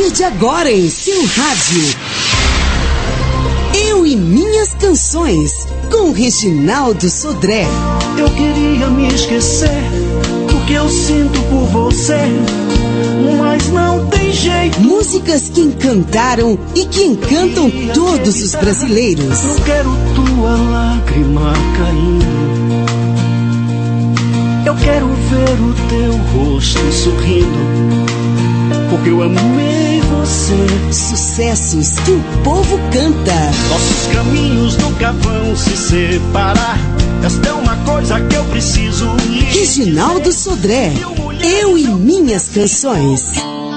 partir de agora em seu rádio, Eu e Minhas Canções, com Reginaldo Sodré. Eu queria me esquecer do que eu sinto por você, mas não tem jeito. Músicas que encantaram e que encantam todos os brasileiros. Não quero tua lágrima caindo, eu quero ver o teu rosto sorrindo, porque eu amei você. Sucessos que o povo canta. Nossos caminhos nunca vão se separar. Esta é uma coisa que eu preciso lhe Reginaldo Sodré, Eu e Minhas Canções.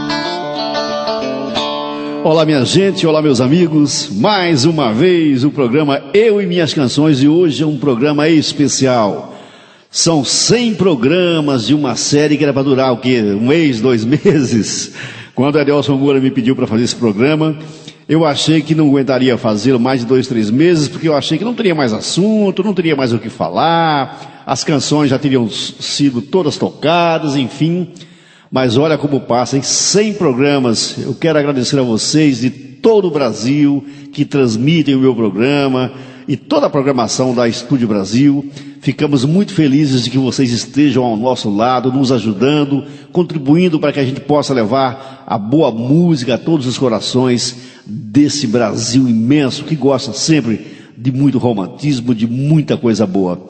Olá minha gente, olá meus amigos. Mais uma vez o programa Eu e Minhas Canções, e hoje é um programa especial. São 100 programas de uma série que era para durar o quê? Um mês, 2 meses. Quando a Adelson Moura me pediu para fazer esse programa, eu achei que não aguentaria fazê-lo mais de 2, 3 meses, porque eu achei que não teria mais assunto, não teria mais o que falar, as canções já teriam sido todas tocadas, enfim. Mas olha como passa, em 100 programas. Eu quero agradecer a vocês de todo o Brasil que transmitem o meu programa e toda a programação da Estúdio Brasil. Ficamos muito felizes de que vocês estejam ao nosso lado, nos ajudando, contribuindo para que a gente possa levar a boa música a todos os corações desse Brasil imenso, que gosta sempre de muito romantismo, de muita coisa boa.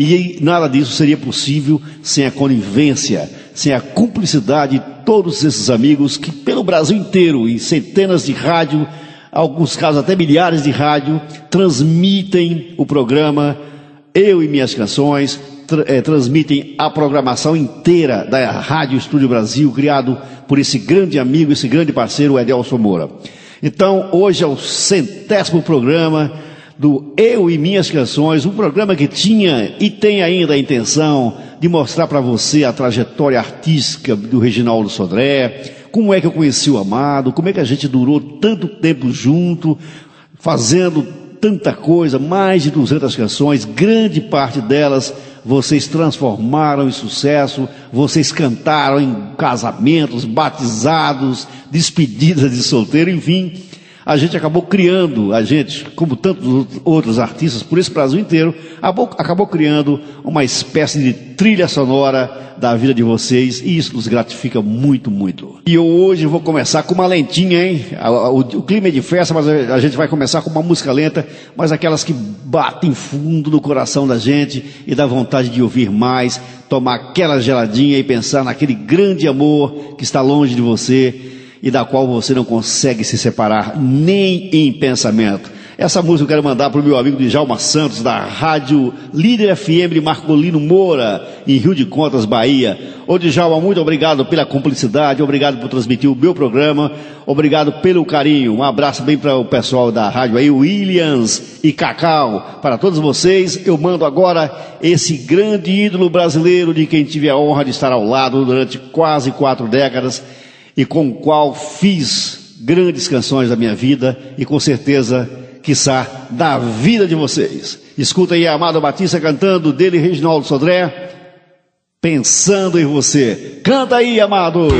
E nada disso seria possível sem a conivência, sem a cumplicidade de todos esses amigos que pelo Brasil inteiro, em centenas de rádios, alguns casos até milhares de rádios, transmitem o programa Eu e Minhas Canções, transmitem a programação inteira da Rádio Estúdio Brasil, criado por esse grande amigo, esse grande parceiro, o Adelson Moura. Então, hoje é o 100º programa do Eu e Minhas Canções, um programa que tinha e tem ainda a intenção de mostrar para você a trajetória artística do Reginaldo Sodré, como é que eu conheci o Amado, como é que a gente durou tanto tempo junto, fazendo tanta coisa, mais de 200 canções, grande parte delas vocês transformaram em sucesso, vocês cantaram em casamentos, batizados, despedidas de solteiro, enfim. A gente acabou criando, como tantos outros artistas, por esse Brasil inteiro, acabou criando uma espécie de trilha sonora da vida de vocês, e isso nos gratifica muito, muito. E eu hoje vou começar com uma lentinha, hein? O clima é de festa, mas a gente vai começar com uma música lenta, mas aquelas que batem fundo no coração da gente e dá vontade de ouvir mais, tomar aquela geladinha e pensar naquele grande amor que está longe de você e da qual você não consegue se separar nem em pensamento. Essa música eu quero mandar para o meu amigo Djalma Santos, da Rádio Líder FM de Marcolino Moura, em Rio de Contas, Bahia. Ô Djalma, muito obrigado pela cumplicidade, obrigado por transmitir o meu programa, obrigado pelo carinho. Um abraço bem para o pessoal da rádio aí, Williams e Cacau. Para todos vocês, eu mando agora esse grande ídolo brasileiro de quem tive a honra de estar ao lado durante quase 4 décadas, e com o qual fiz grandes canções da minha vida e com certeza, quiçá, da vida de vocês. Escuta aí a Amado Batista cantando, dele Reginaldo Sodré, Pensando em Você. Canta aí, Amado!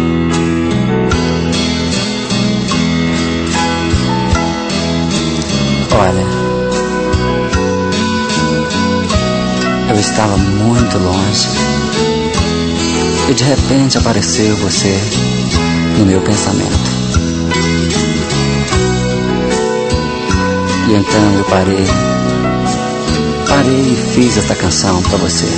Olha, eu estava muito longe e de repente apareceu você no meu pensamento. E então eu parei e fiz esta canção pra você.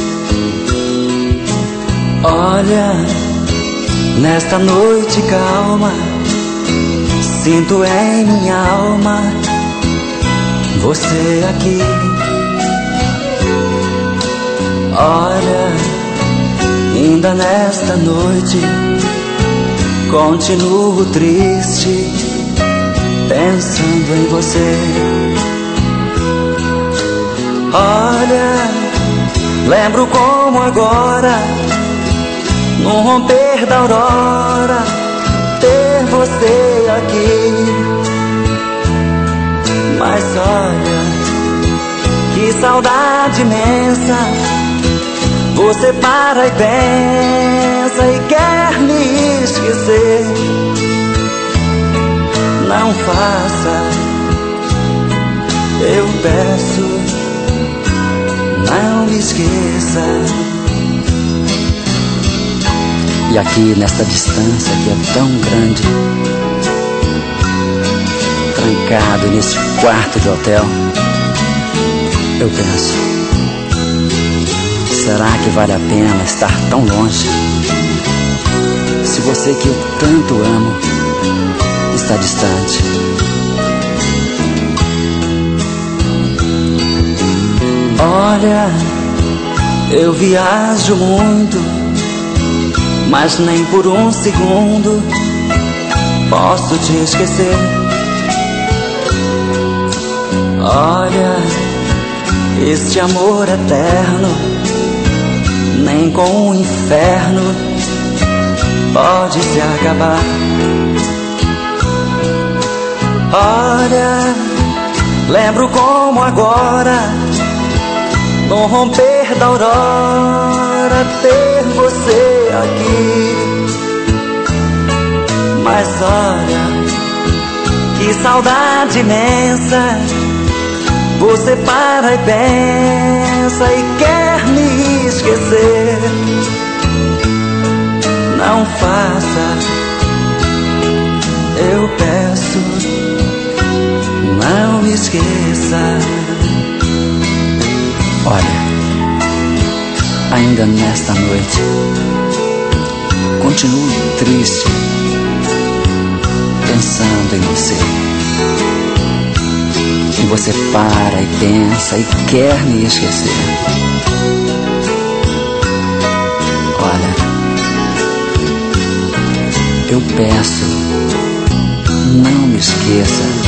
Olha, nesta noite calma, sinto em minha alma você aqui. Olha, ainda nesta noite continuo triste, pensando em você. Olha, lembro como agora, no romper da aurora, ter você aqui. Mas olha, que saudade imensa, você para e pensa e quer me esquecer. não faça, eu peço, não me esqueça. E aqui nesta distância que é tão grande, trancado nesse quarto de hotel, eu penso, será que vale a pena estar tão longe? Se você que eu tanto amo está distante. Olha, eu viajo muito, mas nem por um segundo posso te esquecer. Olha, este amor eterno, nem com o inferno pode se acabar. Olha, lembro como agora, no romper da aurora, ter você aqui. Mas olha, que saudade imensa. Você para e pensa e quer me esquecer. Não faça, eu peço, não me esqueça. Olha, ainda nesta noite, continuo triste, pensando em você. E você para e pensa e quer me esquecer. Olha, eu peço, não me esqueça.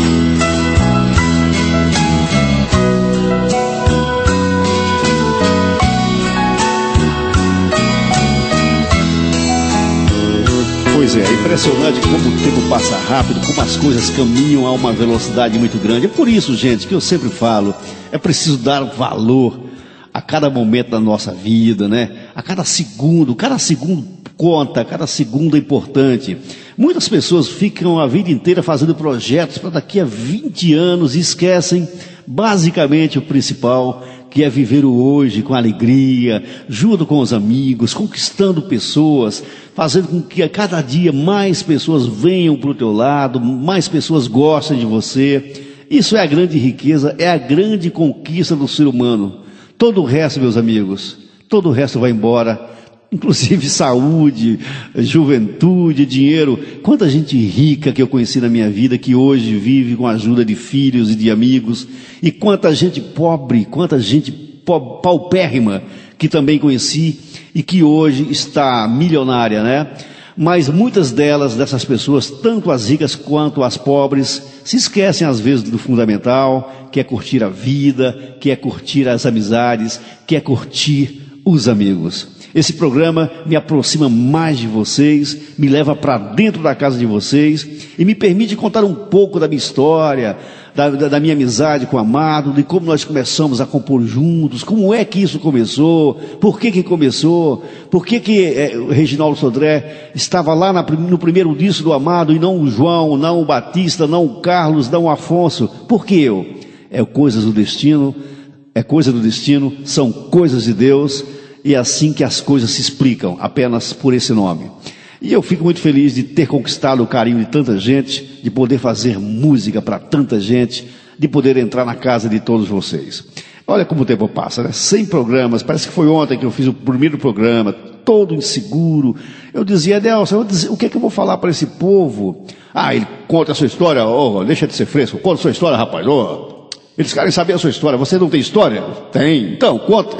Pois é impressionante como o tempo passa rápido, como as coisas caminham a uma velocidade muito grande. É por isso, gente, que eu sempre falo, é preciso dar valor a cada momento da nossa vida, né? A cada segundo conta, cada segundo é importante. Muitas pessoas ficam a vida inteira fazendo projetos para daqui a 20 anos e esquecem basicamente o principal, que é viver o hoje com alegria, junto com os amigos, conquistando pessoas, fazendo com que a cada dia mais pessoas venham para o teu lado, mais pessoas gostem de você. Isso é a grande riqueza, é a grande conquista do ser humano. Todo o resto, meus amigos, todo o resto vai embora, inclusive saúde, juventude, dinheiro. Quanta gente rica que eu conheci na minha vida, que hoje vive com a ajuda de filhos e de amigos, e quanta gente pobre, quanta gente paupérrima que também conheci e que hoje está milionária, né? Mas muitas dessas pessoas, tanto as ricas quanto as pobres, se esquecem às vezes do fundamental, que é curtir a vida, que é curtir as amizades, que é curtir os amigos. Esse programa me aproxima mais de vocês, me leva para dentro da casa de vocês e me permite contar um pouco da minha história, da minha amizade com o Amado, de como nós começamos a compor juntos, como é que isso começou, por que começou, por que o Reginaldo Sodré estava lá no primeiro disco do Amado e não o João, não o Batista, não o Carlos, não o Afonso. Por que eu? É coisas do destino, são coisas de Deus. E é assim que as coisas se explicam, apenas por esse nome. E eu fico muito feliz de ter conquistado o carinho de tanta gente, de poder fazer música para tanta gente, de poder entrar na casa de todos vocês. Olha como o tempo passa, né? 100 programas, parece que foi ontem que eu fiz o primeiro programa, todo inseguro. Eu dizia, Nelson, o que é que eu vou falar para esse povo? Ah, ele conta a sua história, deixa de ser fresco, conta a sua história, rapaz. Eles querem saber a sua história, você não tem história? Tem, então, conta.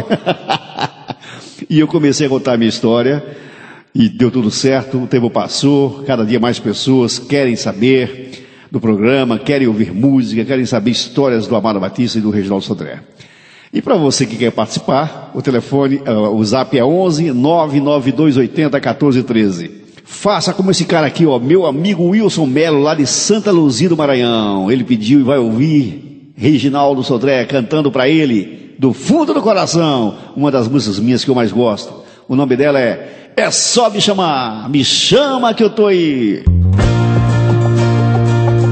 E eu comecei a contar a minha história, e deu tudo certo, o tempo passou, cada dia mais pessoas querem saber do programa, querem ouvir música, querem saber histórias do Amado Batista e do Reginaldo Sodré. E para você que quer participar, o telefone, o zap é 11 99280 1413. Faça como esse cara aqui, meu amigo Wilson Melo, lá de Santa Luzia do Maranhão. Ele pediu e vai ouvir Reginaldo Sodré cantando para ele, do fundo do coração, uma das músicas minhas que eu mais gosto. O nome dela é Só Me Chamar, me chama que eu tô aí.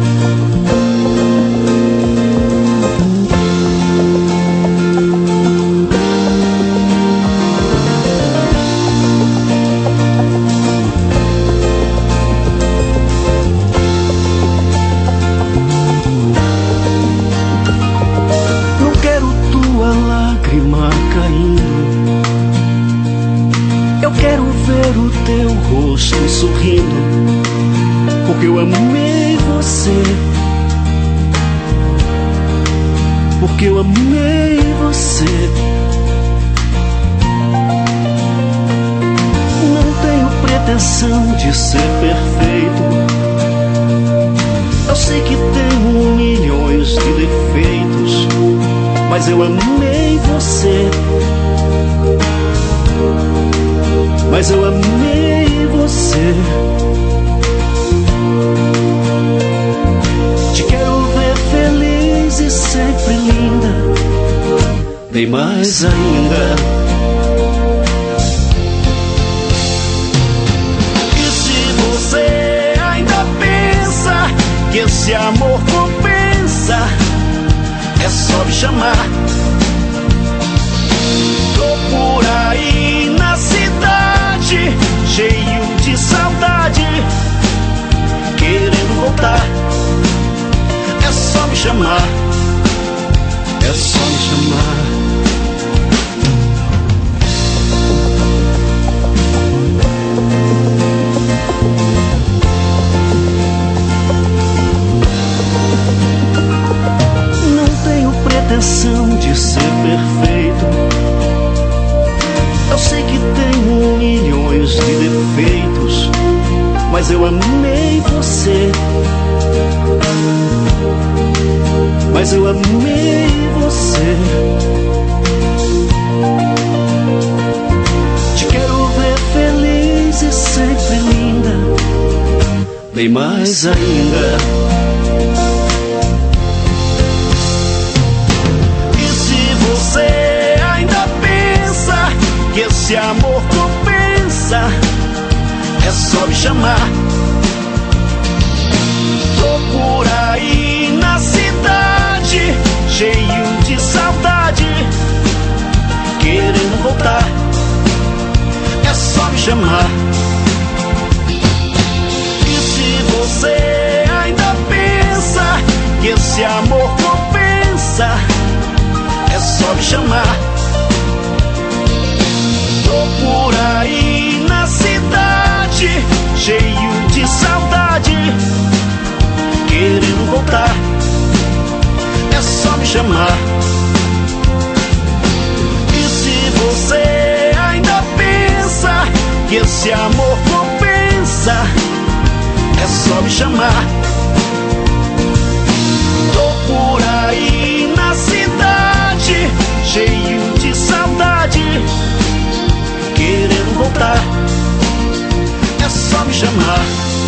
rosto sorrindo, porque eu amei você, porque eu amei você. Não tenho pretensão de ser perfeito, eu sei que tenho milhões de defeitos, mas eu amei você, mas eu amei você. Te quero ver feliz e sempre linda, bem mais ainda. E se você ainda pensa que esse amor compensa, é só me chamar. Tô por aí na cidade, cheio de saudade, querendo voltar. É só me chamar, é só me chamar. Não tenho pretensão de ser perfeito, eu sei que tenho milhões de defeitos, mas eu amei você, mas eu amei você. Te quero ver feliz e sempre linda, bem mais ainda. E se você ainda pensa que esse amor compensa, é só me chamar. Tô por aí na cidade, cheio de saudade, querendo voltar. É só me chamar. E se você ainda pensa que esse amor compensa, é só me chamar. Tô por aí na cidade, cheio de saudade, querendo voltar. É só me chamar. E se você ainda pensa que esse amor compensa, é só me chamar. Tô por aí na cidade, cheio de saudade, querendo voltar. É só me chamar.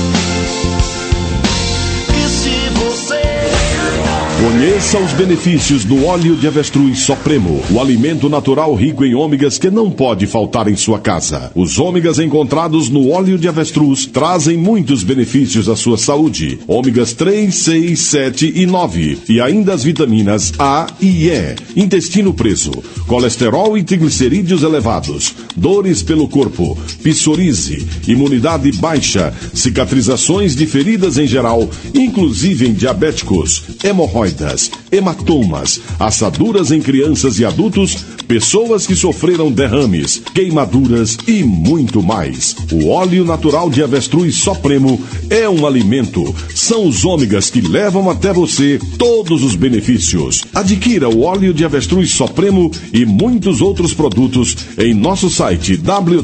E se você... Conheça os benefícios do óleo de avestruz Supremo, o alimento natural rico em ômegas que não pode faltar em sua casa. Os ômegas encontrados no óleo de avestruz trazem muitos benefícios à sua saúde. Ômegas 3, 6, 7 e 9. E ainda as vitaminas A e E. Intestino preso, colesterol e triglicerídeos elevados, dores pelo corpo, psoríase, imunidade baixa, cicatrizações de feridas em geral, inclusive em diabéticos, hemorroidas, hematomas, assaduras em crianças e adultos, pessoas que sofreram derrames, queimaduras e muito mais. O óleo natural de avestruz Supremo é um alimento. São os ômegas que levam até você todos os benefícios. Adquira o óleo de avestruz Supremo e muitos outros produtos em nosso site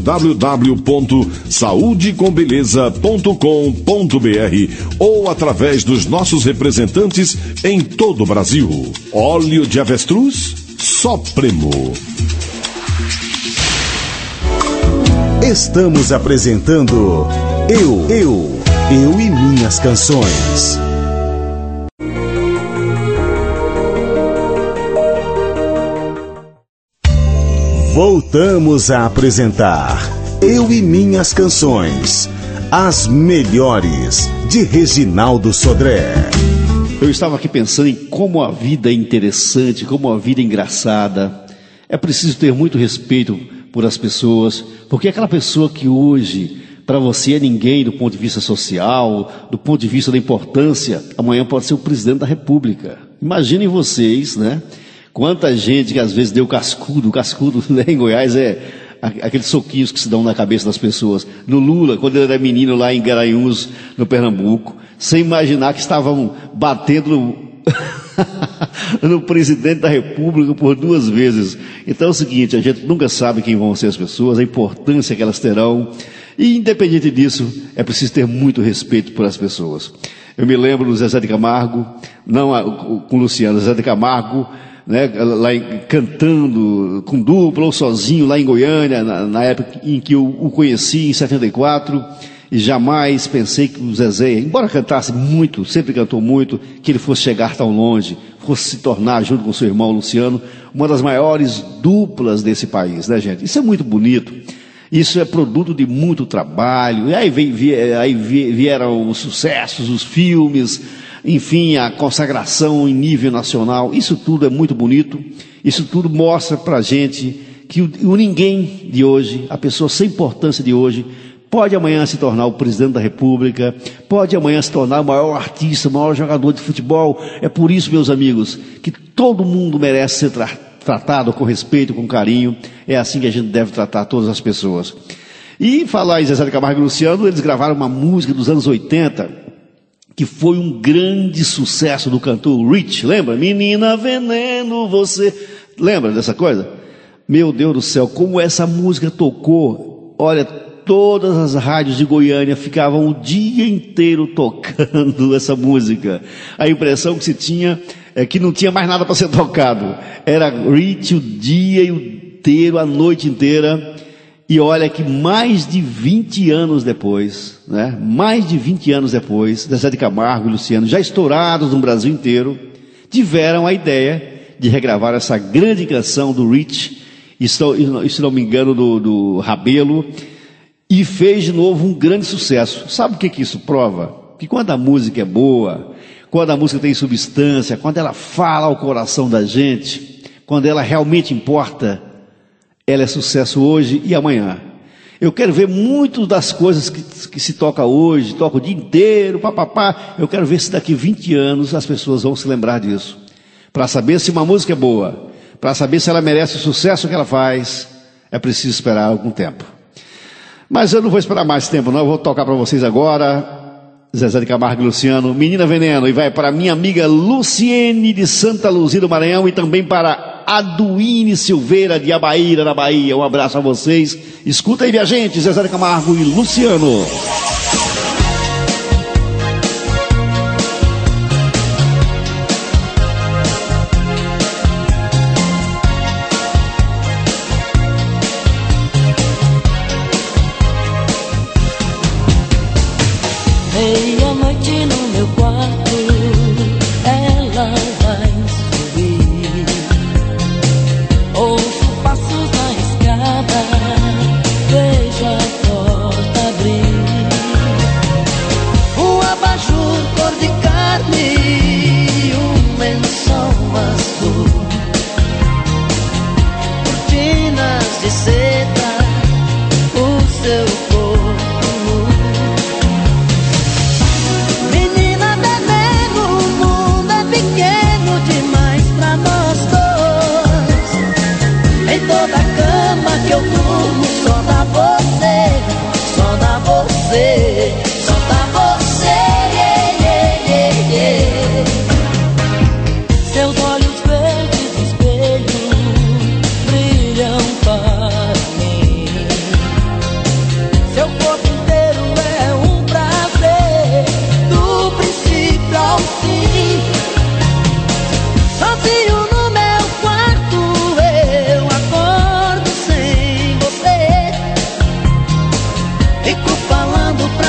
www.saudecombeleza.com.br ou através dos nossos representantes em todo o Brasil. Óleo de avestruz Supremo. Estamos apresentando Eu e Minhas Canções. Voltamos a apresentar Eu e Minhas Canções, as melhores de Reginaldo Sodré. Eu estava aqui pensando em como a vida é interessante, como a vida é engraçada. É preciso ter muito respeito por as pessoas, porque aquela pessoa que hoje para você é ninguém do ponto de vista social, do ponto de vista da importância, amanhã pode ser o presidente da República. Imaginem vocês, né? Quanta gente que às vezes deu cascudo lá em Goiás aqueles soquinhos que se dão na cabeça das pessoas. No Lula, quando ele era menino lá em Garanhuns, no Pernambuco, sem imaginar que estavam batendo no presidente da República por 2 vezes. Então é o seguinte, a gente nunca sabe quem vão ser as pessoas, a importância que elas terão, e independente disso, é preciso ter muito respeito por as pessoas. Eu me lembro do Zezé de Camargo, não com o Luciano, Zezé de Camargo, né, lá cantando com dupla ou sozinho lá em Goiânia, na época em que eu o conheci, em 74, e jamais pensei que o Zezé, embora cantasse muito, sempre cantou muito, que ele fosse chegar tão longe, fosse se tornar, junto com seu irmão Luciano, uma das maiores duplas desse país, né, gente? Isso é muito bonito, isso é produto de muito trabalho, e aí vieram os sucessos, os filmes, enfim, a consagração em nível nacional. Isso tudo é muito bonito, isso tudo mostra pra gente que o ninguém de hoje, a pessoa sem importância de hoje, pode amanhã se tornar o presidente da República, pode amanhã se tornar o maior artista, o maior jogador de futebol. É por isso, meus amigos, que todo mundo merece ser tratado com respeito, com carinho. É assim que a gente deve tratar todas as pessoas. E falar em Zezé de Camargo e Luciano, eles gravaram uma música dos anos 80, que foi um grande sucesso do cantor Rich, lembra? Menina Veneno, você... Lembra dessa coisa? Meu Deus do céu, como essa música tocou. Olha, todas as rádios de Goiânia ficavam o dia inteiro tocando essa música. A impressão que se tinha é que não tinha mais nada para ser tocado. Era Rich o dia inteiro, a noite inteira. E olha que mais de 20 anos depois, né? Mais de 20 anos depois, Zezé de Camargo e Luciano, já estourados no Brasil inteiro, tiveram a ideia de regravar essa grande canção do Rich, e se não me engano do Rabelo, e fez de novo um grande sucesso. Sabe o que isso prova? Que quando a música é boa, quando a música tem substância, quando ela fala ao coração da gente, quando ela realmente importa, ela é sucesso hoje e amanhã. Eu quero ver muitas das coisas que se toca hoje, toca o dia inteiro, papapá. Eu quero ver se daqui 20 anos as pessoas vão se lembrar disso. Para saber se uma música é boa, para saber se ela merece o sucesso que ela faz, é preciso esperar algum tempo. Mas eu não vou esperar mais tempo não, eu vou tocar para vocês agora, Zezé de Camargo e Luciano, Menina Veneno, e vai para minha amiga Luciene de Santa Luzia do Maranhão e também para Aduíne Silveira de Abaíra, na Bahia. Um abraço a vocês. Escuta aí, viajante, Zezé de Camargo e Luciano. Meia-noite no meu quarto, ela vai subir. Ouço passos na escada, vejo a porta abrir. Um abajur cor de carne, um lençol azul, cortinas de seda, o seu corpo. Eu durmo só dá você, só dá você, só dá você, yeah, yeah, yeah, yeah. Seus olhos verdes no espelho brilham para mim. Seu corpo inteiro é um prazer, do princípio ao fim. Sozinho no meu quarto eu acordo sem você. Fico falando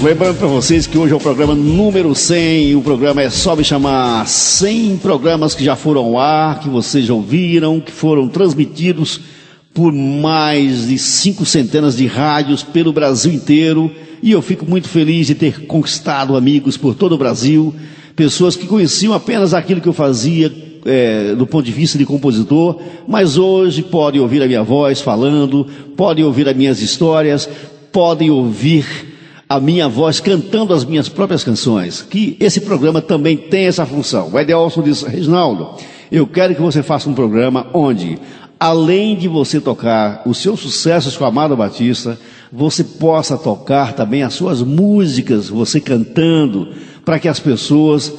lembrando para vocês que hoje é o programa número 100, o programa é só me chamar. 100 programas que já foram ao ar, que vocês já ouviram, que foram transmitidos por mais de 5 centenas de rádios pelo Brasil inteiro, e eu fico muito feliz de ter conquistado amigos por todo o Brasil, pessoas que conheciam apenas aquilo que eu fazia do ponto de vista de compositor, mas hoje podem ouvir a minha voz falando, podem ouvir as minhas histórias, podem ouvir a minha voz cantando as minhas próprias canções, que esse programa também tem essa função. O Edelson disse: Reginaldo, eu quero que você faça um programa onde, além de você tocar os seus sucessos com Amado Batista, você possa tocar também as suas músicas, você cantando, para que as pessoas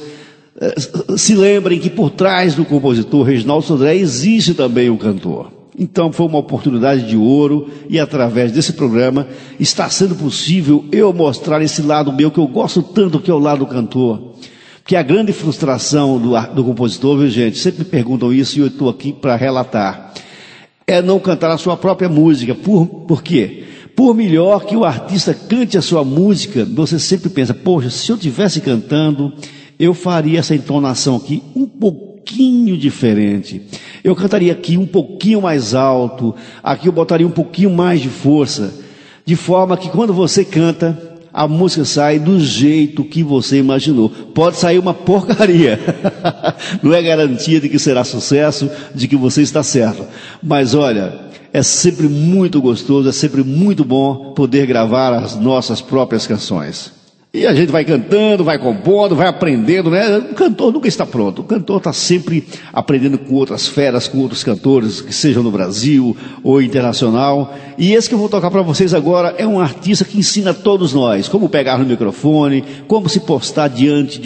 se lembrem que por trás do compositor Reginaldo Sodré existe também o cantor. Então foi uma oportunidade de ouro, e através desse programa está sendo possível eu mostrar esse lado meu que eu gosto tanto, que é o lado do cantor. Porque a grande frustração do compositor, viu gente, sempre me perguntam isso e eu estou aqui para relatar, é não cantar a sua própria música. Por quê? Por melhor que o artista cante a sua música, você sempre pensa: poxa, se eu estivesse cantando, eu faria essa entonação aqui um pouquinho diferente. Eu cantaria aqui um pouquinho mais alto, aqui eu botaria um pouquinho mais de força, de forma que quando você canta, a música sai do jeito que você imaginou. Pode sair uma porcaria, não é garantia de que será sucesso, de que você está certo, mas olha, é sempre muito gostoso, é sempre muito bom poder gravar as nossas próprias canções. E a gente vai cantando, vai compondo, vai aprendendo, né? O cantor nunca está pronto. O cantor está sempre aprendendo com outras feras, com outros cantores, que sejam no Brasil ou internacional. E esse que eu vou tocar para vocês agora é um artista que ensina a todos nós como pegar no microfone, como se portar diante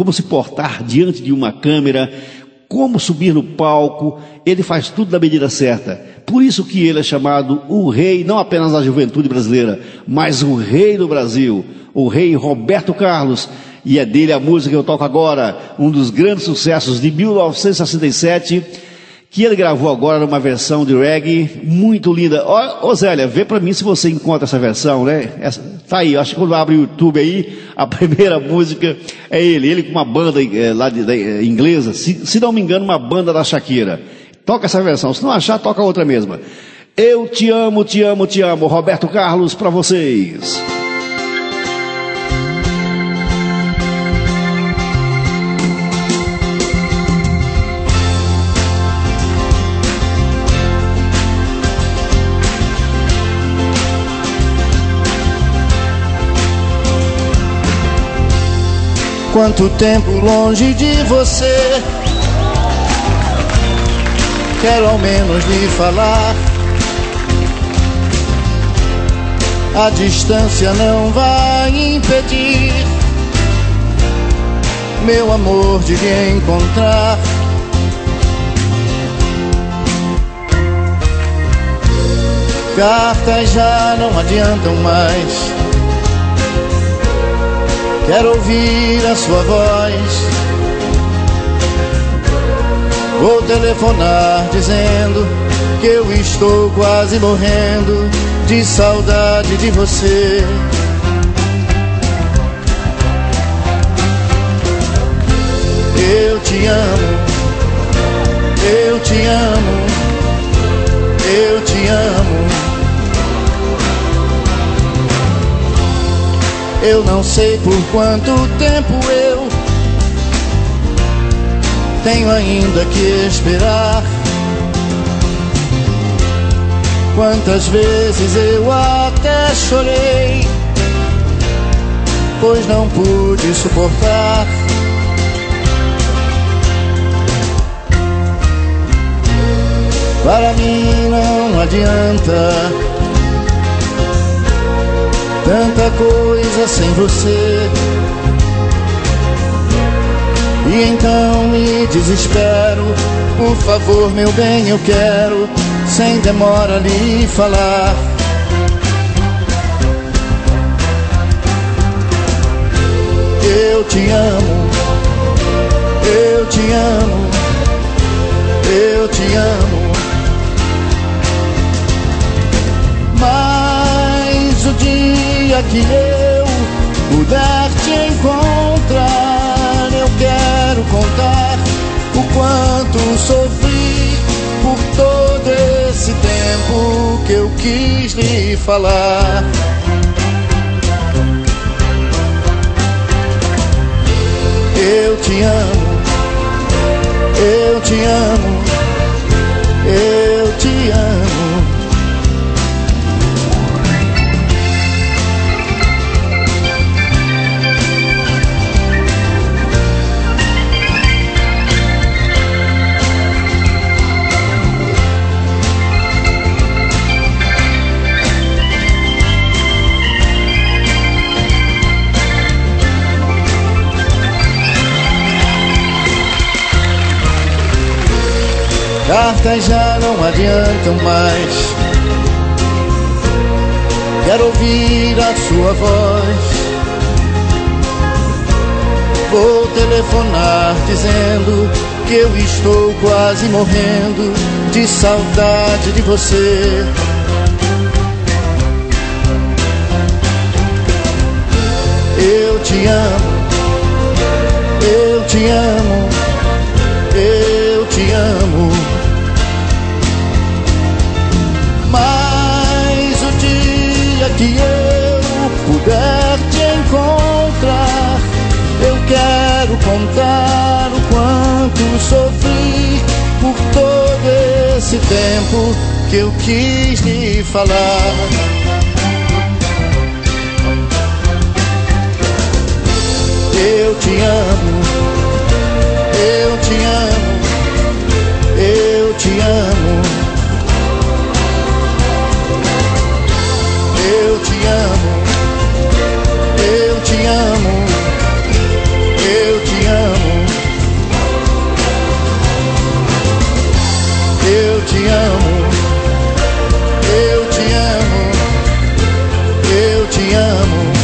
de uma câmera, como subir no palco. Ele faz tudo na medida certa. Por isso que ele é chamado o rei, não apenas da juventude brasileira, mas o rei do Brasil, o rei Roberto Carlos. E é dele a música que eu toco agora, um dos grandes sucessos de 1967, que ele gravou agora numa versão de reggae muito linda. Ô Zélia, vê pra mim se você encontra essa versão, né? Tá aí, acho que quando abre o YouTube aí, a primeira música é ele com uma banda lá inglesa, se não me engano, uma banda da Shakira. Toca essa versão, se não achar, toca outra mesma. Eu te amo, te amo, te amo, Roberto Carlos, pra vocês. Quanto tempo longe de você, quero ao menos lhe falar. A distância não vai impedir meu amor de lhe encontrar. Cartas já não adiantam mais, quero ouvir a sua voz. Vou telefonar dizendo que eu estou quase morrendo de saudade de você. Eu te amo, eu te amo, eu te amo. Eu não sei por quanto tempo eu tenho ainda que esperar. Quantas vezes eu até chorei, pois não pude suportar. Para mim não adianta tanta coisa sem você. E então me desespero. Por favor, meu bem, eu quero sem demora lhe falar. Eu te amo, eu te amo, eu te amo. Mas o dia que eu puder te encontrar, eu quero contar o quanto sofri por todo esse tempo que eu quis lhe falar. Eu te amo, eu te amo, eu te amo. Cartas já não adiantam mais. Quero ouvir a sua voz. Vou telefonar dizendo que eu estou quase morrendo de saudade de você. Eu te amo, eu te amo, eu te amo. Mas o dia que eu puder te encontrar, eu quero contar o quanto sofri por todo esse tempo que eu quis lhe falar. Eu te amo, eu te amo, eu te amo. Eu te amo, eu te amo, eu te amo. Eu te amo, eu te amo, eu te amo.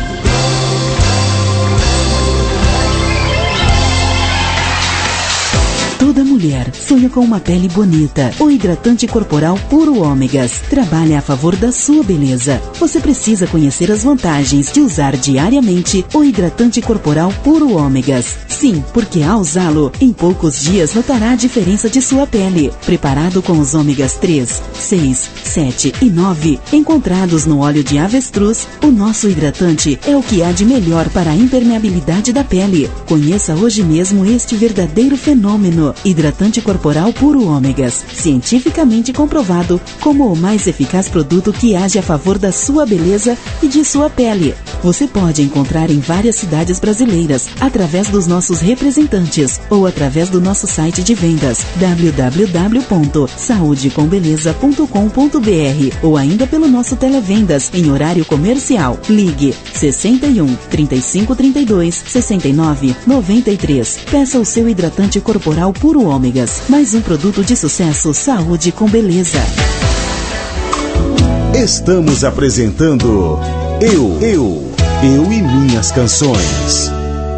Toda mulher sonha com uma pele bonita. O hidratante corporal Puro Ômegas trabalha a favor da sua beleza. Você precisa conhecer as vantagens de usar diariamente o hidratante corporal Puro Ômegas. Sim, porque ao usá-lo, em poucos dias notará a diferença de sua pele. Preparado com os ômegas 3, 6, 7 e 9, encontrados no óleo de avestruz, o nosso hidratante é o que há de melhor para a impermeabilidade da pele. Conheça hoje mesmo este verdadeiro fenômeno. Hidratante corporal Puro Ômegas, cientificamente comprovado como o mais eficaz produto que age a favor da sua beleza e de sua pele. Você pode encontrar em várias cidades brasileiras, através dos nossos representantes ou através do nosso site de vendas www.saudecombeleza.com.br ou ainda pelo nosso televendas em horário comercial. Ligue 61 35 32 69 93. Peça o seu hidratante corporal Puro Ômegas, mais um produto de sucesso. Saúde com Beleza. Estamos apresentando Eu e Minhas Canções.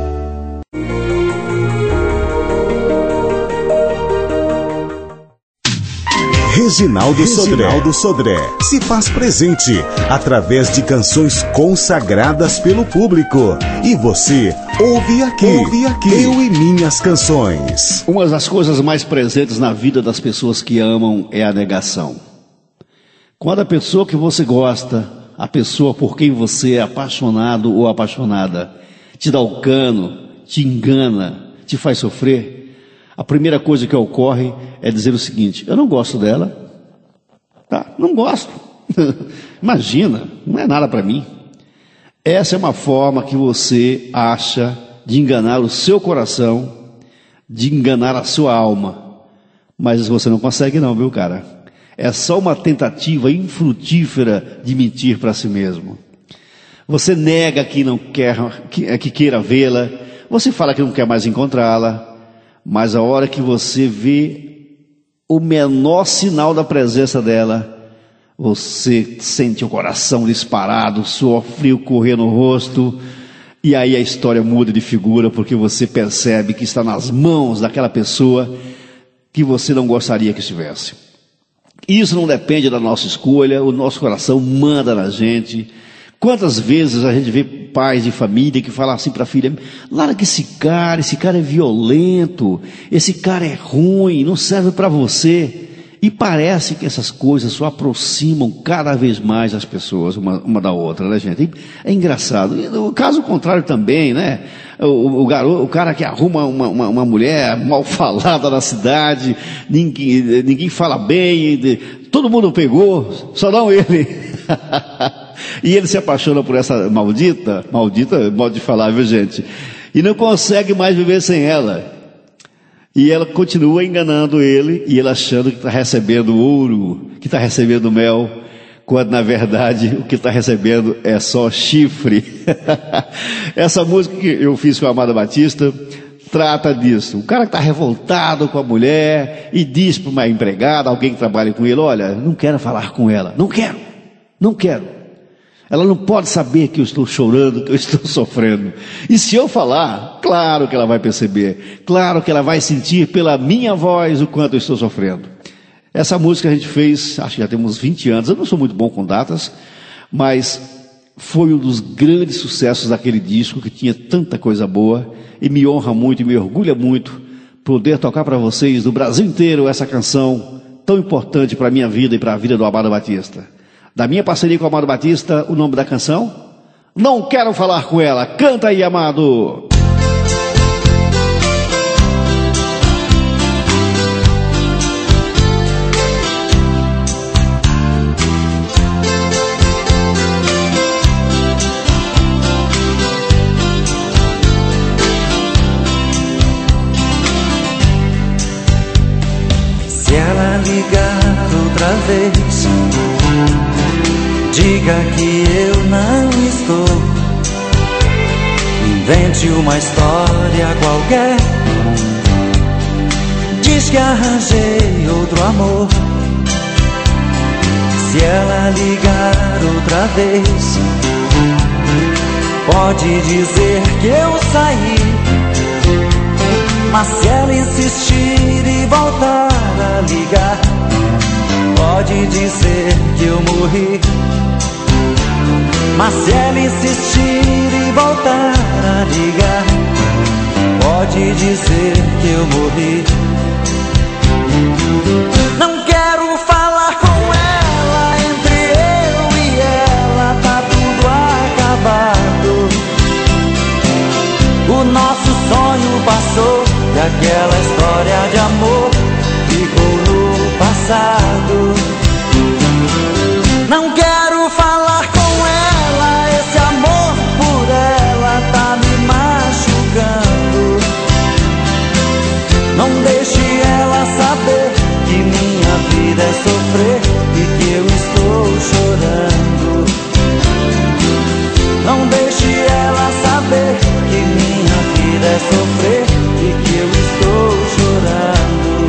Reginaldo Sodré se faz presente através de canções consagradas pelo público. E você ouve aqui. Eu e Minhas Canções. Uma das coisas mais presentes na vida das pessoas que amam é a negação. Quando a pessoa que você gosta, a pessoa por quem você é apaixonado ou apaixonada, te dá o cano, te engana, te faz sofrer, a primeira coisa que ocorre é dizer o seguinte: eu não gosto dela, tá? Não gosto. Imagina, não é nada para mim. Essa é uma forma que você acha de enganar o seu coração, de enganar a sua alma. Mas você não consegue não, viu, cara? É só uma tentativa infrutífera de mentir para si mesmo. Você nega que não quer, que queira vê-la, você fala que não quer mais encontrá-la, mas a hora que você vê o menor sinal da presença dela, você sente o coração disparado, suor frio correr no rosto, e aí a história muda de figura, porque você percebe que está nas mãos daquela pessoa que você não gostaria que estivesse. Isso não depende da nossa escolha, o nosso coração manda na gente. Quantas vezes a gente vê pais de família que falam assim para a filha: larga esse cara é violento, esse cara é ruim, não serve para você. E parece que essas coisas só aproximam cada vez mais as pessoas uma da outra, né, gente? É engraçado. E no caso contrário também, né? O cara que arruma uma mulher mal falada na cidade, ninguém fala bem, todo mundo pegou, só não ele. E ele se apaixona por essa maldita, modo de falar, viu, gente? E não consegue mais viver sem ela. E ela continua enganando ele, e ele achando que está recebendo ouro, que está recebendo mel, quando na verdade o que está recebendo é só chifre. Essa música que eu fiz com a Amada Batista trata disso. O cara que está revoltado com a mulher e diz para uma empregada, alguém que trabalha com ele: olha, não quero falar com ela, não quero. Ela não pode saber que eu estou chorando, que eu estou sofrendo. E se eu falar, claro que ela vai perceber, claro que ela vai sentir pela minha voz o quanto eu estou sofrendo. Essa música a gente fez, acho que já temos 20 anos, eu não sou muito bom com datas, mas foi um dos grandes sucessos daquele disco, que tinha tanta coisa boa, e me honra muito e me orgulha muito poder tocar para vocês do Brasil inteiro essa canção tão importante para a minha vida e para a vida do Amado Batista. Da minha parceria com o Amado Batista, o nome da canção: Não Quero Falar com Ela. Canta aí, Amado. Se ela ligar outra vez, diga que eu não estou. Invente uma história qualquer, diz que arranjei outro amor. Se ela ligar outra vez, pode dizer que eu saí. Mas se ela insistir e voltar a ligar, pode dizer que eu morri. Mas se ela insistir e voltar a ligar, pode dizer que eu morri. Não quero falar com ela, entre eu e ela tá tudo acabado. O nosso sonho passou e aquela história de amor ficou no passado. Não quero falar com ela, esse amor por ela tá me machucando. Não deixe ela saber que minha vida é sofrer e que eu estou chorando. Não deixe ela saber que minha vida é sofrer e que eu estou chorando.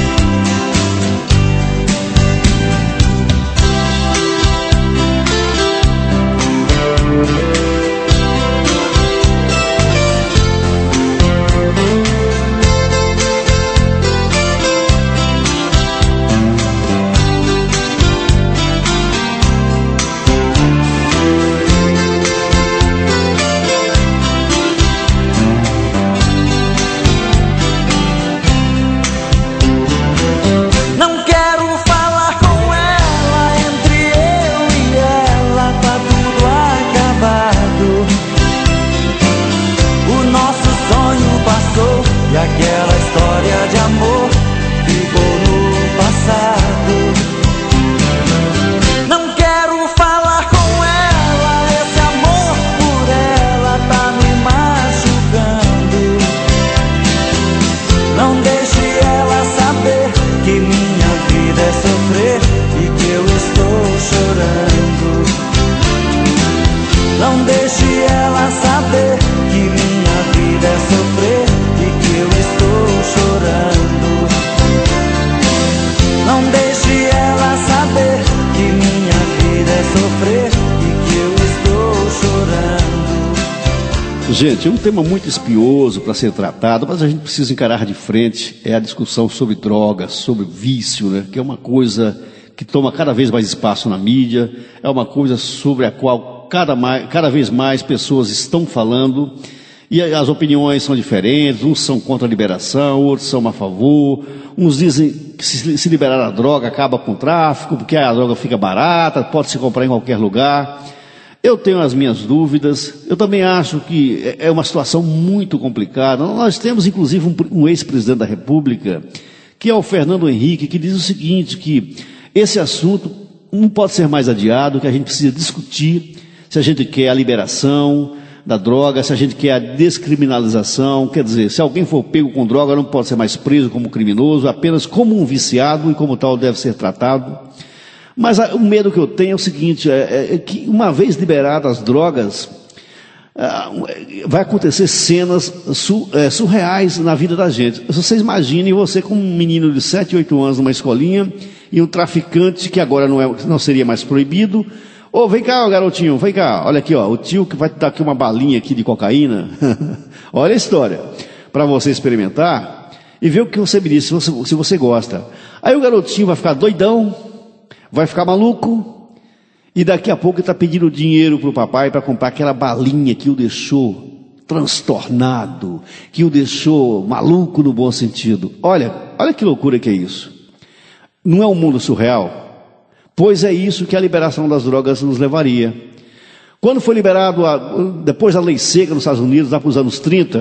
Aquela história de amor ficou no passado. Não quero falar com ela, esse amor por ela tá me machucando. Não deixe ela saber que minha vida é sofrer e que eu estou chorando. Não deixe ela saber que minha vida é sofrer e que eu estou chorando. Não deixe ela saber que minha vida é sofrer e que eu estou chorando. Gente, é um tema muito espinhoso para ser tratado, mas a gente precisa encarar de frente. É a discussão sobre drogas, sobre vício, né? Que é uma coisa que toma cada vez mais espaço na mídia. É uma coisa sobre a qual cada vez mais pessoas estão falando e as opiniões são diferentes, uns são contra a liberação, outros são a favor, uns dizem que se liberar a droga acaba com o tráfico, porque a droga fica barata, pode se comprar em qualquer lugar. Eu tenho as minhas dúvidas, eu também acho que é uma situação muito complicada. Nós temos inclusive um ex-presidente da República, que é o Fernando Henrique, que diz o seguinte, que esse assunto não pode ser mais adiado, que a gente precisa discutir se a gente quer a liberação da droga, se a gente quer a descriminalização, quer dizer, se alguém for pego com droga não pode ser mais preso como criminoso, apenas como um viciado e como tal deve ser tratado. Mas o medo que eu tenho é o seguinte, é que uma vez liberadas as drogas, vai acontecer cenas surreais na vida da gente. Vocês imaginem você com um menino de 7, 8 anos numa escolinha e um traficante que agora não seria mais proibido. Ô, vem cá, garotinho, vem cá, olha aqui, ó, o tio que vai te dar aqui uma balinha aqui de cocaína. Olha a história, para você experimentar e ver o que você me diz, se você gosta. Aí o garotinho vai ficar doidão, vai ficar maluco, e daqui a pouco ele está pedindo dinheiro para o papai para comprar aquela balinha que o deixou transtornado, que o deixou maluco no bom sentido. Olha que loucura que é isso. Não é um mundo surreal? Pois é isso que a liberação das drogas nos levaria. Quando foi liberado, depois da lei seca nos Estados Unidos, lá para os anos 30,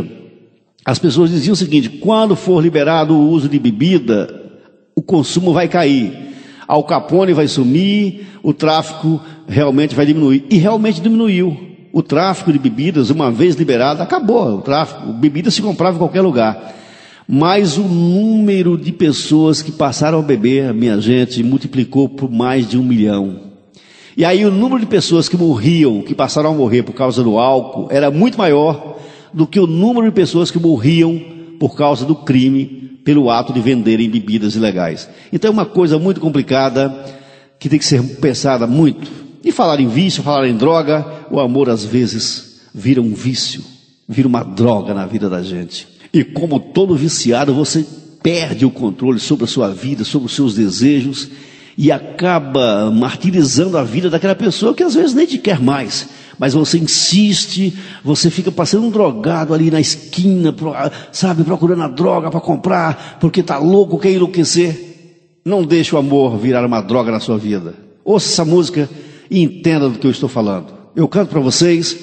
as pessoas diziam o seguinte, quando for liberado o uso de bebida, o consumo vai cair. Al Capone vai sumir, o tráfico realmente vai diminuir. E realmente diminuiu. O tráfico de bebidas, uma vez liberado, acabou. O tráfico, bebida se comprava em qualquer lugar. Mas o número de pessoas que passaram a beber, minha gente, multiplicou por mais de 1 milhão. E aí o número de pessoas que morriam, que passaram a morrer por causa do álcool, era muito maior do que o número de pessoas que morriam por causa do crime, pelo ato de venderem bebidas ilegais. Então é uma coisa muito complicada, que tem que ser pensada muito. E falar em vício, falar em droga, o amor às vezes vira um vício, vira uma droga na vida da gente. E como todo viciado, você perde o controle sobre a sua vida, sobre os seus desejos, e acaba martirizando a vida daquela pessoa que às vezes nem te quer mais. Mas você insiste, você fica passando um drogado ali na esquina, sabe, procurando a droga para comprar, porque está louco, quer enlouquecer. Não deixe o amor virar uma droga na sua vida. Ouça essa música e entenda do que eu estou falando. Eu canto para vocês,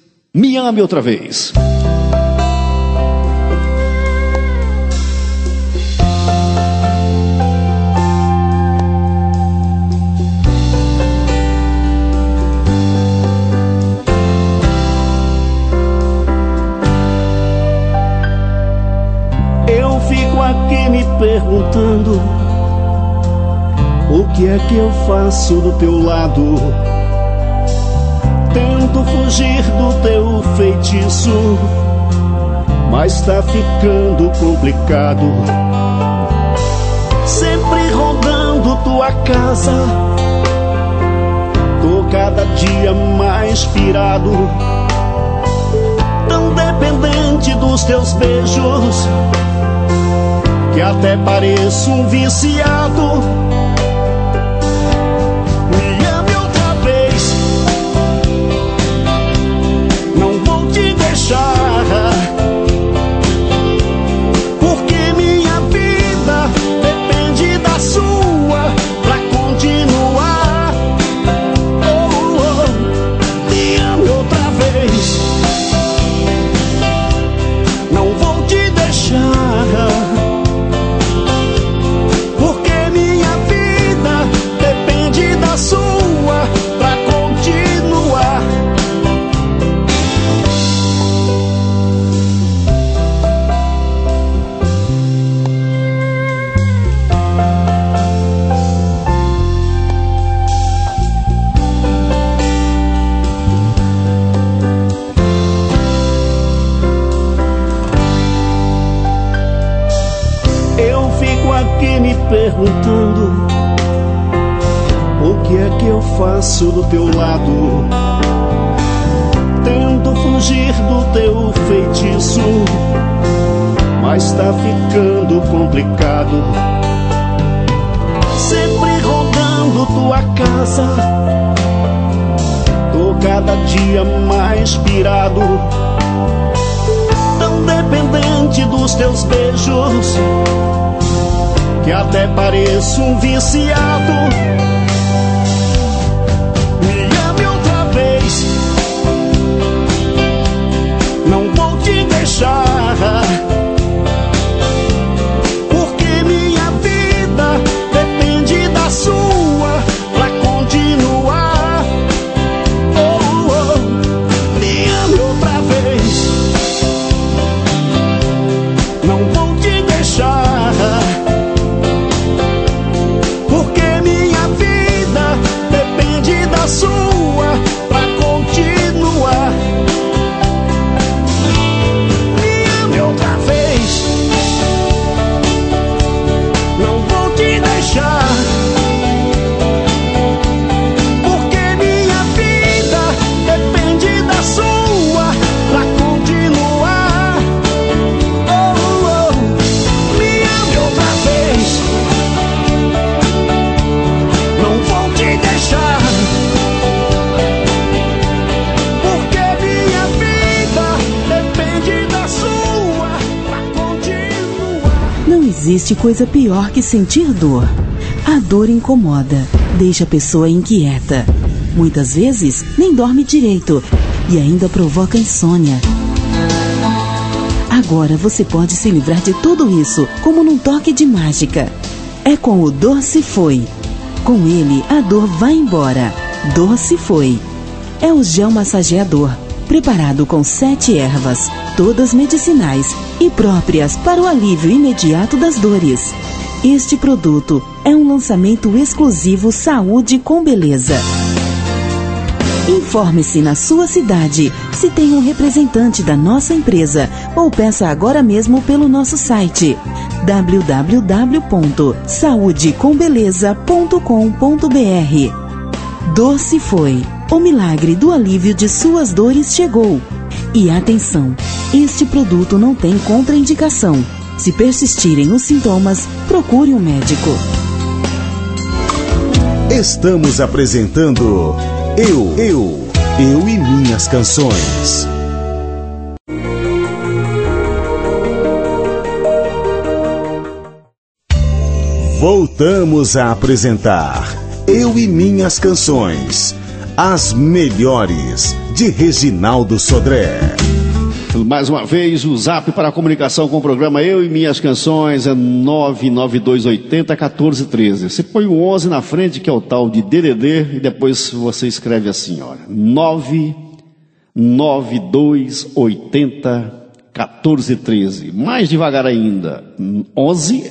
Me Ame Outra Vez. Aqui me perguntando o que é que eu faço do teu lado. Tento fugir do teu feitiço, mas tá ficando complicado. Sempre rodando tua casa, tô cada dia mais pirado. Tão dependente dos teus beijos que até pareço um viciado. Me ame outra vez, não vou te deixar, porque minha vida depende da sua pra continuar. Oh, oh, me ame outra vez, não vou te deixar. Aqui me perguntando o que é que eu faço do teu lado. Tento fugir do teu feitiço, mas tá ficando complicado. Sempre rodando tua casa, tô cada dia mais pirado, tão dependente dos teus beijos, que até pareço um viciado. Me ame outra vez, não vou te deixar, porque minha vida depende da sua pra continuar. Oh, oh, me ame outra vez, não vou te deixar, porque minha vida depende da sua pra continuar. Me ame outra vez, não vou te deixar, porque minha vida depende da sua pra continuar. Oh, oh, me ame outra vez, não vou te deixar, porque minha vida depende da sua pra continuar. Não existe coisa pior que sentir dor. A dor incomoda, deixa a pessoa inquieta. Muitas vezes nem dorme direito e ainda provoca insônia. Agora você pode se livrar de tudo isso, como num toque de mágica. É com o Dor Se Foi. Com ele, a dor vai embora. Dor Se Foi. É o gel massageador, preparado com 7 ervas, todas medicinais e próprias para o alívio imediato das dores. Este produto é um lançamento exclusivo Saúde com Beleza. Informe-se na sua cidade se tem um representante da nossa empresa ou peça agora mesmo pelo nosso site www.saudecombeleza.com.br. Dor Se Foi. O milagre do alívio de suas dores chegou. E atenção, este produto não tem contraindicação. Se persistirem os sintomas, procure um médico. Estamos apresentando Eu e Minhas Canções. Voltamos a apresentar Eu e Minhas Canções, as melhores de Reginaldo Sodré. Mais uma vez, o zap para a comunicação com o programa Eu e Minhas Canções é 992801413. Você põe o 11 na frente, que é o tal de DDD, e depois você escreve assim, olha, 992801413. Mais devagar ainda, 11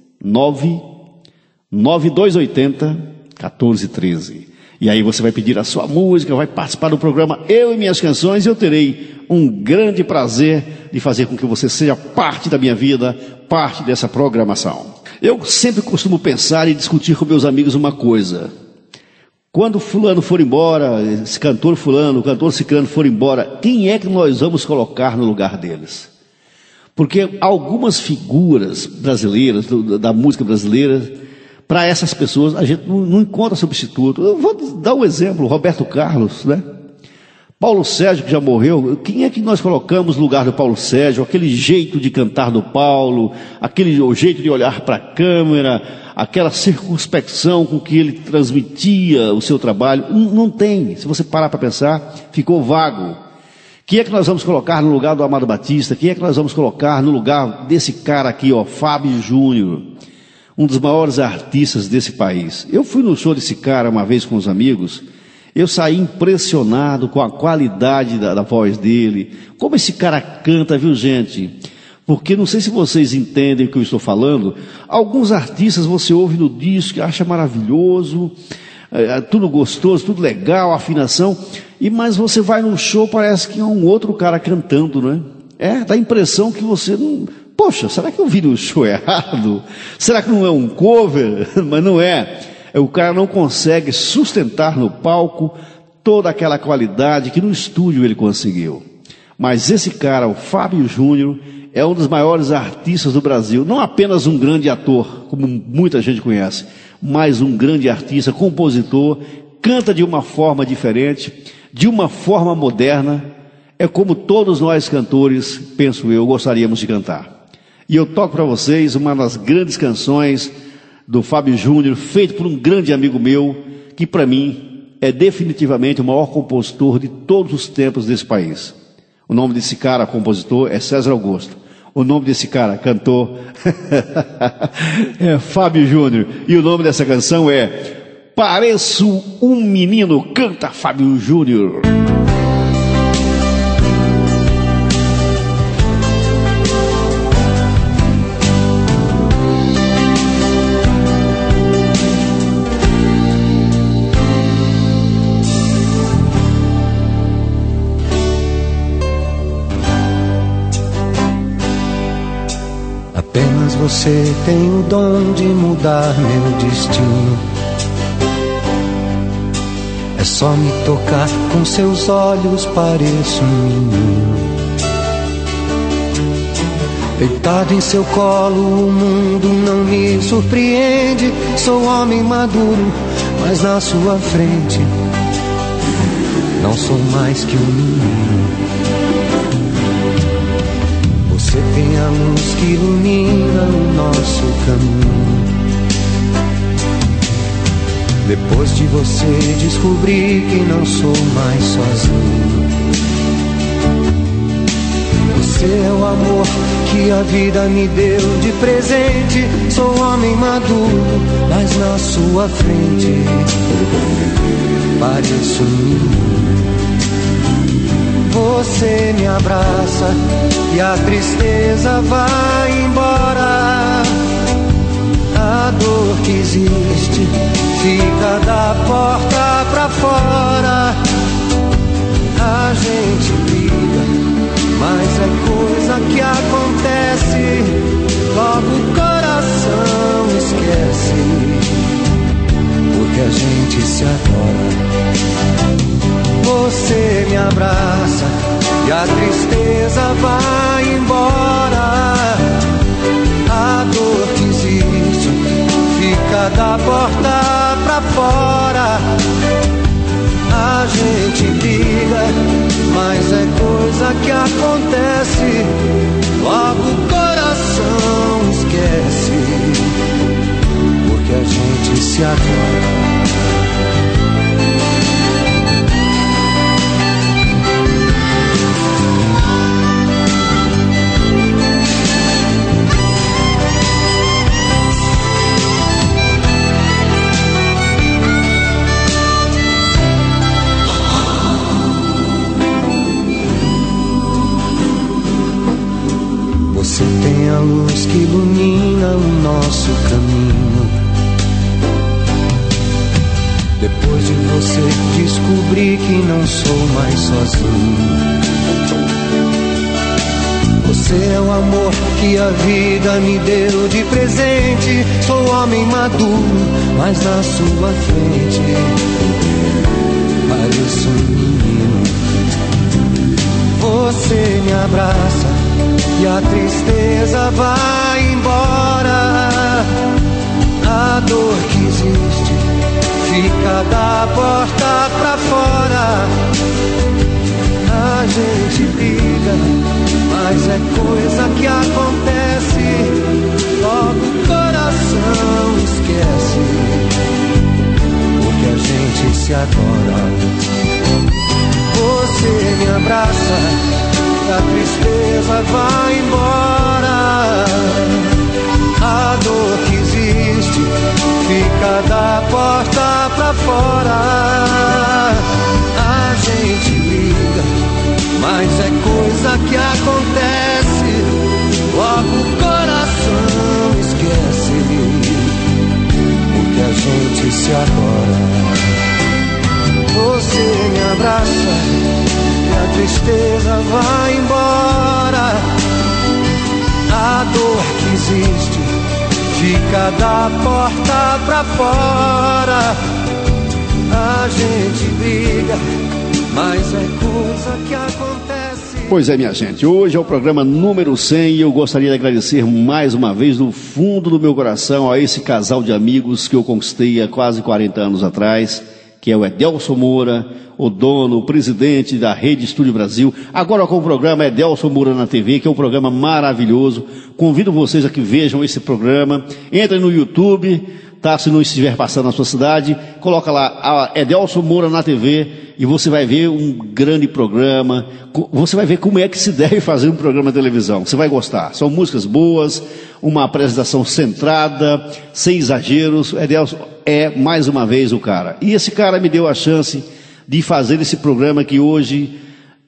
992801413. E aí você vai pedir a sua música, vai participar do programa Eu e Minhas Canções, e eu terei um grande prazer de fazer com que você seja parte da minha vida, parte dessa programação. Eu sempre costumo pensar e discutir com meus amigos uma coisa: quando fulano for embora, esse cantor fulano, o cantor ciclano for embora, quem é que nós vamos colocar no lugar deles? Porque algumas figuras brasileiras, da música brasileira, para essas pessoas a gente não encontra substituto. Eu vou dar um exemplo: Roberto Carlos, né? Paulo Sérgio, que já morreu. Quem é que nós colocamos no lugar do Paulo Sérgio? Aquele jeito de cantar do Paulo, o jeito de olhar para a câmera, aquela circunspecção com que ele transmitia o seu trabalho, não tem. Se você parar para pensar, ficou vago. Quem é que nós vamos colocar no lugar do Amado Batista? Quem é que nós vamos colocar no lugar desse cara aqui, ó, Fábio Júnior, um dos maiores artistas desse país? Eu fui no show desse cara uma vez com os amigos. Eu saí impressionado com a qualidade da voz dele. Como esse cara canta, viu, gente? Porque não sei se vocês entendem o que eu estou falando. Alguns artistas você ouve no disco, acha maravilhoso, tudo gostoso, tudo legal, afinação. Mas você vai no show, parece que é um outro cara cantando, né? Dá a impressão que você não... Poxa, será que eu vi no show errado? Será que não é um cover? Mas não é. O cara não consegue sustentar no palco toda aquela qualidade que no estúdio ele conseguiu. Mas esse cara, o Fábio Júnior, é um dos maiores artistas do Brasil. Não apenas um grande ator, como muita gente conhece, mas um grande artista, compositor, canta de uma forma diferente, de uma forma moderna, é como todos nós cantores, penso eu, gostaríamos de cantar. E eu toco para vocês uma das grandes canções do Fábio Júnior, feito por um grande amigo meu, que para mim é definitivamente o maior compositor de todos os tempos desse país. O nome desse cara, compositor, é César Augusto. O nome desse cara, cantor, é Fábio Júnior. E o nome dessa canção é Pareço um Menino, canta Fábio Júnior. Apenas você tem o dom de mudar meu destino. É só me tocar com seus olhos, pareço um menino. Deitado em seu colo, o mundo não me surpreende. Sou homem maduro, mas na sua frente não sou mais que um menino. Você tem a luz que ilumina o nosso caminho. Depois de você descobri que não sou mais sozinho. Você é o amor que a vida me deu de presente. Sou homem maduro, mas na sua frente pareço um menino. Você me abraça e a tristeza vai embora. A dor que existe fica da porta pra fora. A gente briga, mas é coisa que acontece. Logo o coração esquece, porque a gente se adora. Você me abraça e a tristeza vai embora. A dor que existe fica da porta pra fora. A gente briga, mas é coisa que acontece. Logo o coração esquece, porque a gente se adora. Você tem a luz que ilumina o nosso caminho. Depois de você descobri que não sou mais sozinho. Você é o amor que a vida me deu de presente. Sou homem maduro, mas na sua frente pareço um menino. Você me abraça e a tristeza vai embora. A dor que existe fica da porta pra fora. A gente briga, mas é coisa que acontece. Logo o coração esquece, porque a gente se adora. Você me abraça, a tristeza vai embora. A dor que existe fica da porta pra fora. A gente briga, mas é coisa que acontece. Logo o coração esquece, porque a gente se adora. Você me abraça, a tristeza vai embora. A dor que existe fica da porta pra fora. A gente briga, mas é coisa que acontece. Pois é, minha gente, hoje é o programa número 100 e eu gostaria de agradecer mais uma vez do fundo do meu coração a esse casal de amigos que eu conquistei há quase 40 anos atrás, que é o Edelson Moura, o dono, o presidente da Rede Estúdio Brasil. Agora com o programa Edelson Moura na TV, que é um programa maravilhoso. Convido vocês a que vejam esse programa. Entrem no YouTube, tá? Se não estiver passando na sua cidade, coloca lá Edelson Moura na TV e você vai ver um grande programa. Você vai ver como é que se deve fazer um programa de televisão. Você vai gostar. São músicas boas, uma apresentação centrada, sem exageros. Edelson é, mais uma vez, o cara. E esse cara me deu a chance de fazer esse programa que hoje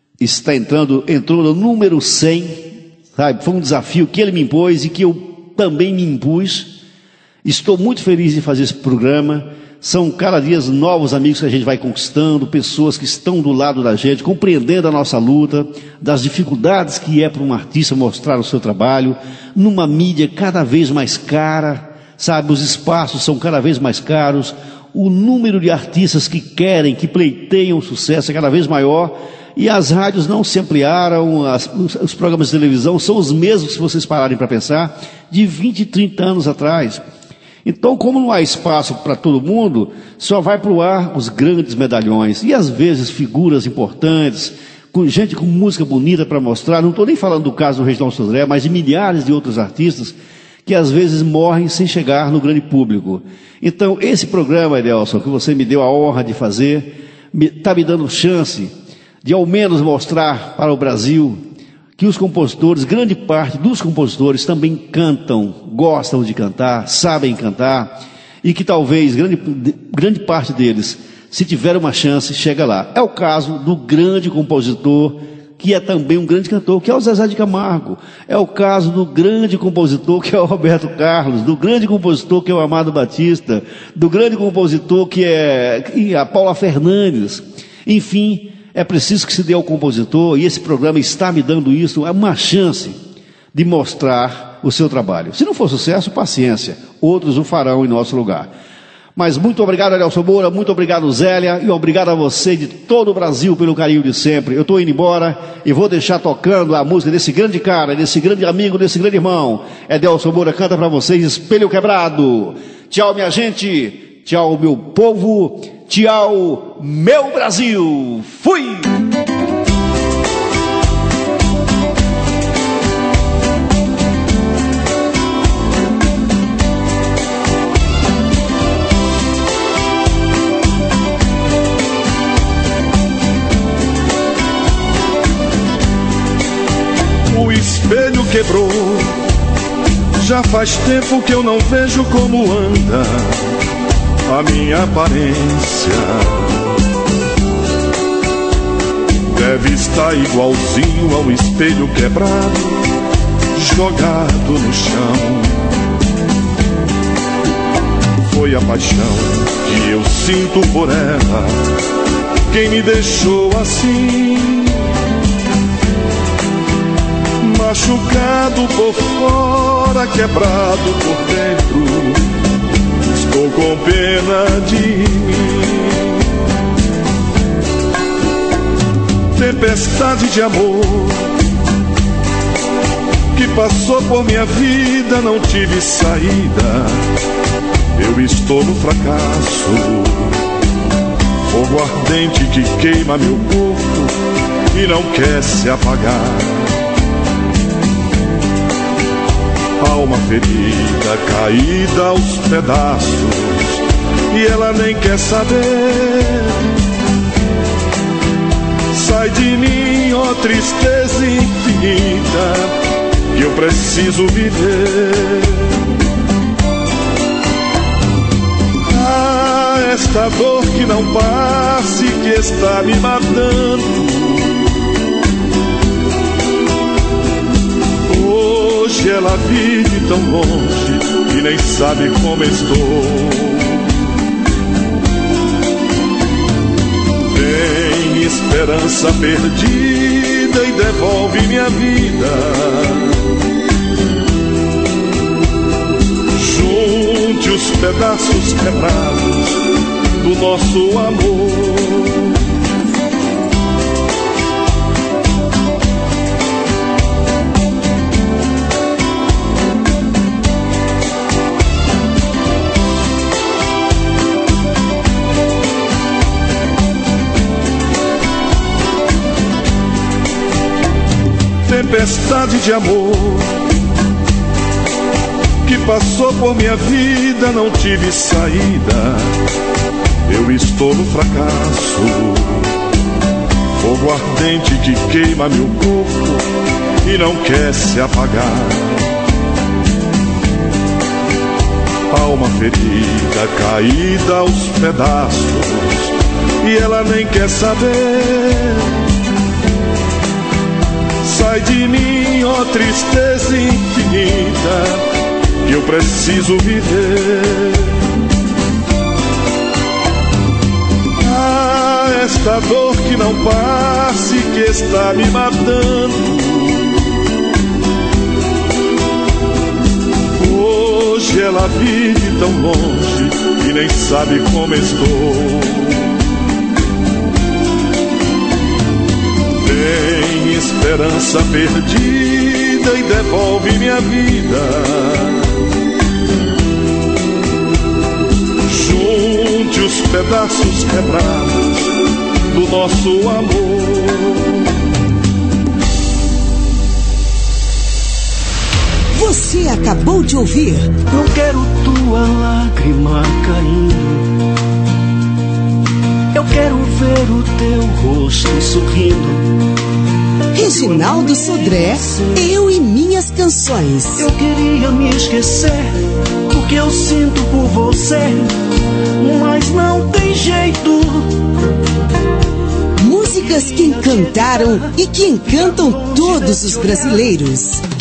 entrou no número 100, sabe? Foi um desafio que ele me impôs e que eu também me impus. Estou muito feliz de fazer esse programa. São cada dia novos amigos que a gente vai conquistando, pessoas que estão do lado da gente, compreendendo a nossa luta, das dificuldades que é para um artista mostrar o seu trabalho, numa mídia cada vez mais cara, sabe? Os espaços são cada vez mais caros, o número de artistas que querem, que pleiteiam sucesso é cada vez maior, e as rádios não se ampliaram, os programas de televisão são os mesmos, se vocês pararem para pensar, de 20, 30 anos atrás. Então, como não há espaço para todo mundo, só vai para o ar os grandes medalhões, e às vezes figuras importantes, com gente com música bonita para mostrar. Não estou nem falando do caso do Reginaldo Sodré, mas de milhares de outros artistas que às vezes morrem sem chegar no grande público. Então, esse programa, Edelson, que você me deu a honra de fazer, está me dando chance de ao menos mostrar para o Brasil que os compositores, grande parte dos compositores também cantam, gostam de cantar, sabem cantar, e que talvez grande parte deles, se tiver uma chance, chega lá. É o caso do grande compositor, que é também um grande cantor, que é o Zezé de Camargo. É o caso do grande compositor, que é o Roberto Carlos, do grande compositor, que é o Amado Batista, do grande compositor, que é a Paula Fernandes. Enfim, é preciso que se dê ao compositor, e esse programa está me dando isso, é uma chance de mostrar o seu trabalho. Se não for sucesso, paciência, outros o farão em nosso lugar. Mas muito obrigado, Edelson Moura, muito obrigado, Zélia, e obrigado a você de todo o Brasil pelo carinho de sempre. Eu estou indo embora e vou deixar tocando a música desse grande cara, desse grande amigo, desse grande irmão. Edelson Moura canta para vocês, Espelho Quebrado. Tchau, minha gente, tchau, meu povo, tchau, meu Brasil. Fui! O espelho quebrou, já faz tempo que eu não vejo como anda a minha aparência. Deve estar igualzinho ao espelho quebrado, jogado no chão. Foi a paixão que eu sinto por ela quem me deixou assim, machucado por fora, quebrado por dentro. Estou com pena de mim. Tempestade de amor que passou por minha vida, não tive saída. Eu estou no fracasso, fogo ardente que queima meu corpo e não quer se apagar. Alma ferida, caída aos pedaços, e ela nem quer saber. Sai de mim, ó tristeza infinita, que eu preciso viver. Ah, esta dor que não passe, que está me matando. Hoje ela vive tão longe e nem sabe como estou. Tem esperança perdida e devolve minha vida. Junte os pedaços quebrados do nosso amor. tempestade de amor que passou por minha vida, não tive saída. Eu estou no fracasso, fogo ardente que queima meu corpo e não quer se apagar. Alma ferida, caída aos pedaços, e ela nem quer saber. Sai de mim, ó tristeza infinita, que eu preciso viver. Ah, esta dor que não passe, que está me matando. Hoje ela vive tão longe e nem sabe como estou. Tem esperança perdida e devolve minha vida. Junte os pedaços quebrados do nosso amor. Você acabou de ouvir Não quero tua lágrima caindo, eu quero ver o teu rosto sorrindo. Reginaldo Sodré, Eu e Minhas Canções. Eu queria me esquecer do que eu sinto por você, mas não tem jeito. Músicas que encantaram e que encantam todos os brasileiros.